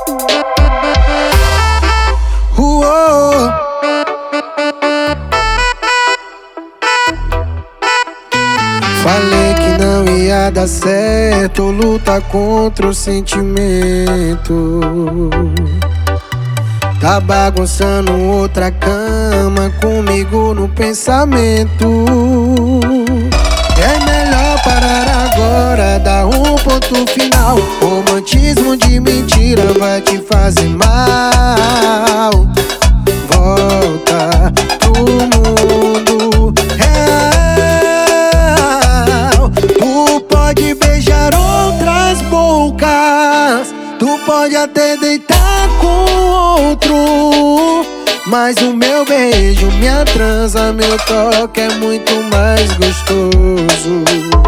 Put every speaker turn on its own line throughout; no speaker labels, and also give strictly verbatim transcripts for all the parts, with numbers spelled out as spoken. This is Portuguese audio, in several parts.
Uou. Falei que não ia dar certo, luta contra o sentimento. Tá bagunçando outra cama comigo no pensamento. É melhor parar agora, dar um ponto final. Romantismo de mentira vai te fazer mal. Volta pro mundo real. Tu pode beijar outras bocas, tu pode até deitar com outro, mas o meu beijo, minha transa, meu toque é muito mais gostoso.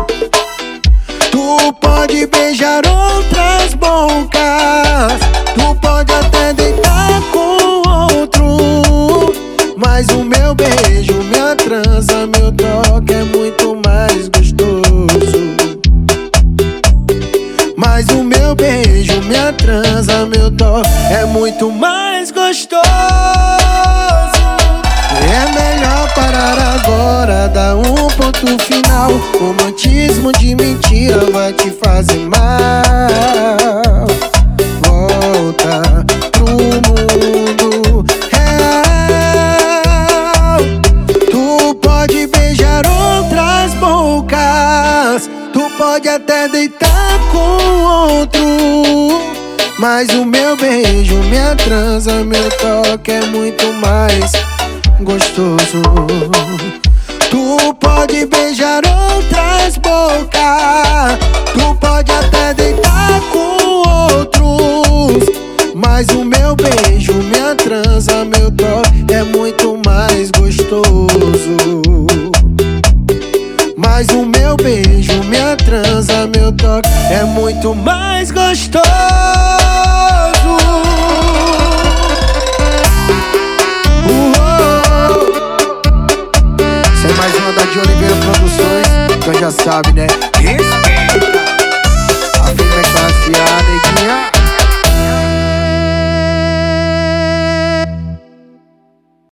Tu pode beijar outras bocas, tu pode até deitar com outro, mas o meu beijo, minha transa, meu toque é muito mais gostoso. Mas o meu beijo, minha transa, meu toque é muito mais gostoso. É melhor parar agora, dar um ponto final. Romantismo de mentira vai te fazer mal. Volta pro mundo real. Tu pode beijar outras bocas, tu pode até deitar com outro, mas o meu beijo, minha transa, meu toque é muito mais gostoso. Tu pode beijar outras bocas, tu pode até deitar com outros, mas o meu beijo, minha transa, meu toque é muito mais gostoso. Mas o meu beijo, minha transa, meu toque é muito mais gostoso. Uou. Sem mais uma da de Oliveira Produções, então já sabe, né? Isso.